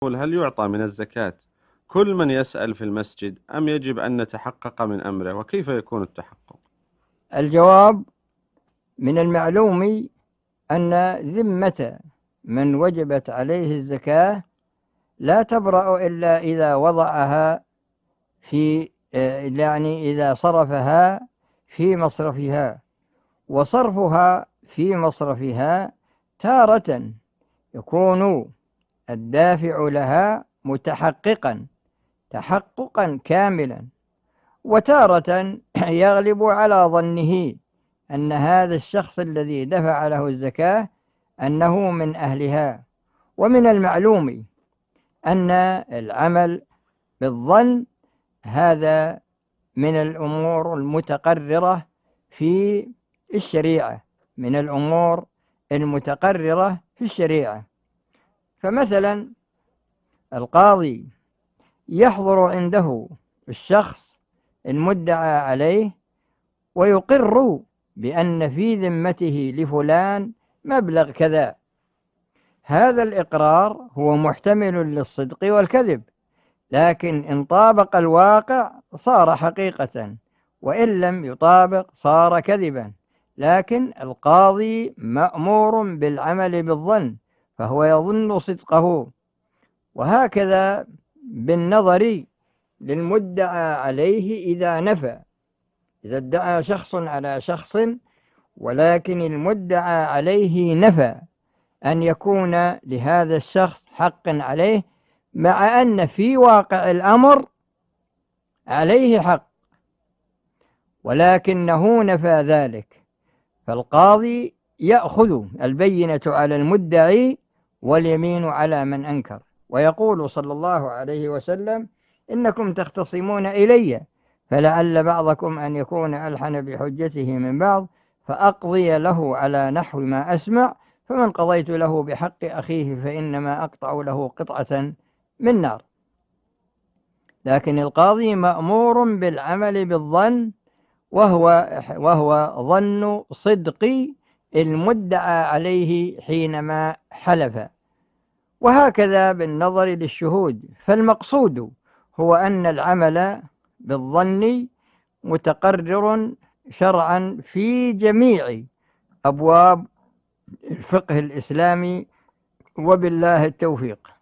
هل يعطى من الزكاة كل من يسأل في المسجد أم يجب أن نتحقق من أمره؟ وكيف يكون التحقق؟ الجواب: من المعلوم أن ذمة من وجبت عليه الزكاة لا تبرأ إلا إذا وضعها في يعني إذا صرفها في مصرفها، وصرفها في مصرفها تارة يكون الدافع لها متحققا تحققا كاملا، وتارة يغلب على ظنه أن هذا الشخص الذي دفع له الزكاة أنه من أهلها. ومن المعلوم أن العمل بالظن هذا من الأمور المتقررة في الشريعة، من الأمور المتقررة في الشريعة. فمثلا القاضي يحضر عنده الشخص المدعى عليه ويقر بأن في ذمته لفلان مبلغ كذا. هذا الإقرار هو محتمل للصدق والكذب، لكن إن طابق الواقع صار حقيقة، وإن لم يطابق صار كذبا. لكن القاضي مأمور بالعمل بالظن، فهو يظن صدقه. وهكذا بالنظر للمدعى عليه إذا نفى، إذا ادعى شخص على شخص ولكن المدعى عليه نفى أن يكون لهذا الشخص حق عليه، مع أن في واقع الأمر عليه حق، ولكنه نفى ذلك، فالقاضي يأخذ البينة على المدعي واليمين على من أنكر. ويقول صلى الله عليه وسلم: إنكم تختصمون إلي فلعل بعضكم أن يكون ألحن بحجته من بعض، فأقضي له على نحو ما أسمع، فمن قضيت له بحق أخيه فإنما أقطع له قطعة من نار. لكن القاضي مأمور بالعمل بالظن، وهو ظن صدق المدعى عليه حينما حلف. وهكذا بالنظر للشهود، فالمقصود هو أن العمل بالظن متقرر شرعا في جميع أبواب الفقه الإسلامي، وبالله التوفيق.